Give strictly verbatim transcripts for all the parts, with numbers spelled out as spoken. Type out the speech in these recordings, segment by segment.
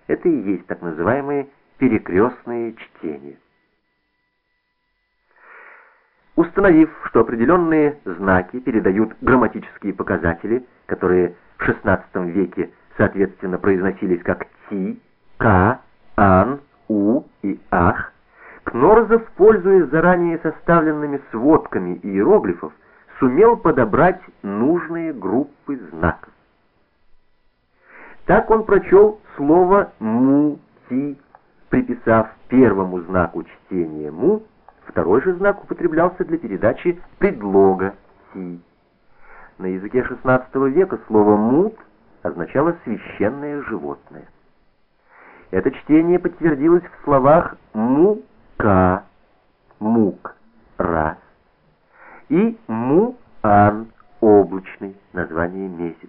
Это и есть так называемые перекрестные чтения. Установив, что определенные знаки передают грамматические показатели, которые в шестнадцатом веке соответственно произносились как «ти», «ка», «ан», «у» и «ах», Кнорозов, пользуясь заранее составленными сводками иероглифов, сумел подобрать нужные группы знаков. Так он прочел слово «му-ти», приписав первому знаку чтения «му», второй же знак употреблялся для передачи предлога «ти». На языке шестнадцатого века слово «мут» означало «священное животное». Это чтение подтвердилось в словах «му-ка», «мук» — «раз», и «му-ан» — «облачный», название месяца.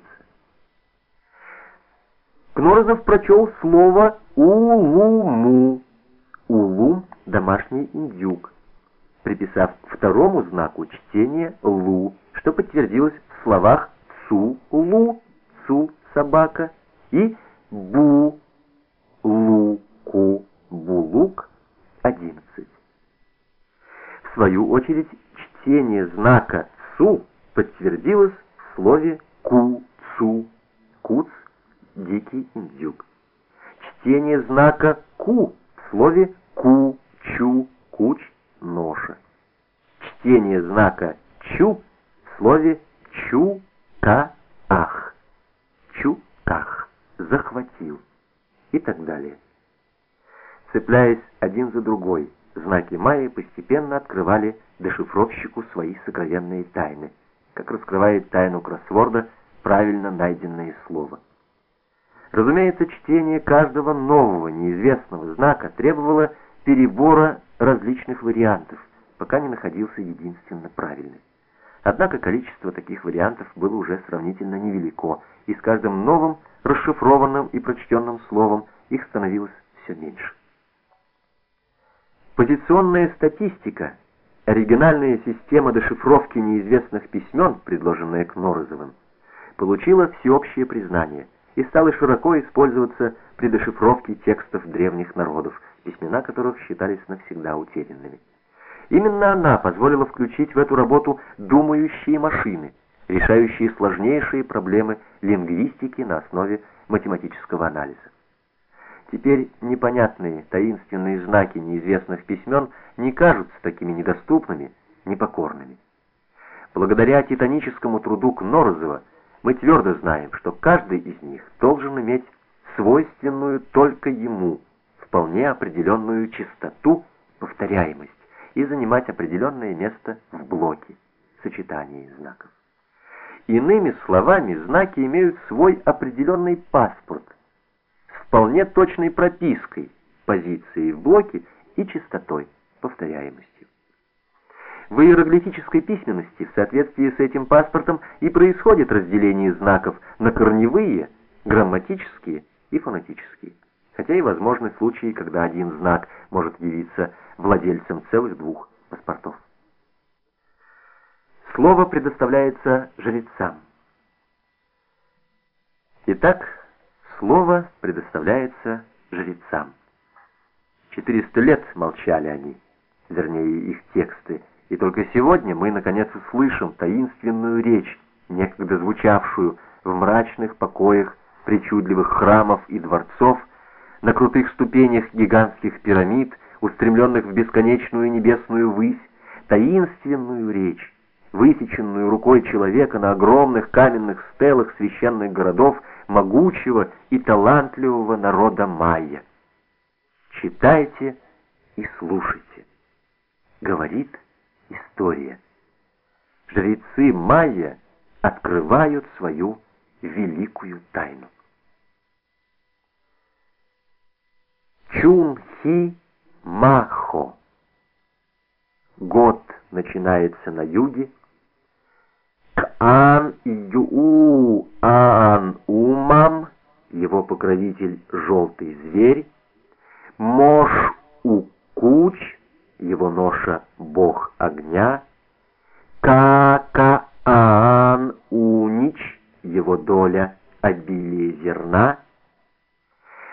Кнорозов прочел слово «улуму», «улум» — домашний индюк, приписав второму знаку чтения «лу», что подтвердилось в словах «цу-лу», «цу» — собака, и «бу», «лу-ку», «булук» — одиннадцать. В свою очередь, чтение знака «цу» подтвердилось в слове «ку-цу», «куц» — дикий индюк. Чтение знака «ку» в слове «ку-чу», «куч», ноша. Чтение знака «чу» в слове «чу-ка-ах», «чу-ках», «захватил» и так далее. Цепляясь один за другой, знаки майя постепенно открывали дешифровщику свои сокровенные тайны, как раскрывает тайну кроссворда правильно найденное слово. Разумеется, чтение каждого нового неизвестного знака требовало перебора различных вариантов, пока не находился единственно правильный. Однако количество таких вариантов было уже сравнительно невелико, и с каждым новым расшифрованным и прочтенным словом их становилось все меньше. Позиционная статистика, оригинальная система дешифровки неизвестных письмен, предложенная Кнорозовым, получила всеобщее признание и стала широко использоваться при дешифровке текстов древних народов, письмена которых считались навсегда утерянными. Именно она позволила включить в эту работу думающие машины, решающие сложнейшие проблемы лингвистики на основе математического анализа. Теперь непонятные таинственные знаки неизвестных письмен не кажутся такими недоступными, непокорными. Благодаря титаническому труду Кнорозова мы твердо знаем, что каждый из них должен иметь свойственную только ему, вполне определенную частоту, повторяемость и занимать определенное место в блоке, сочетании знаков. Иными словами, знаки имеют свой определенный паспорт с вполне точной пропиской позиции в блоке и частотой, повторяемостью. В иероглифической письменности в соответствии с этим паспортом и происходит разделение знаков на корневые, грамматические и фонетические, хотя и возможны случаи, когда один знак может явиться владельцем целых двух паспортов. Слово предоставляется жрецам. Итак, слово предоставляется жрецам. Четыреста лет молчали они, вернее их тексты, и только сегодня мы наконец услышим таинственную речь, некогда звучавшую в мрачных покоях причудливых храмов и дворцов, на крутых ступенях гигантских пирамид, устремленных в бесконечную небесную высь, таинственную речь, высеченную рукой человека на огромных каменных стелах священных городов могучего и талантливого народа майя. Читайте и слушайте, говорит история. Жрецы майя открывают свою великую тайну. Чун-Хи Махо. Год начинается на юге. Кан-Ю-Ан-Умам, его покровитель желтый зверь. Мош-У-Куч, его ноша бог огня. Ка-Ка-Ан-Унич, его доля обилие зерна.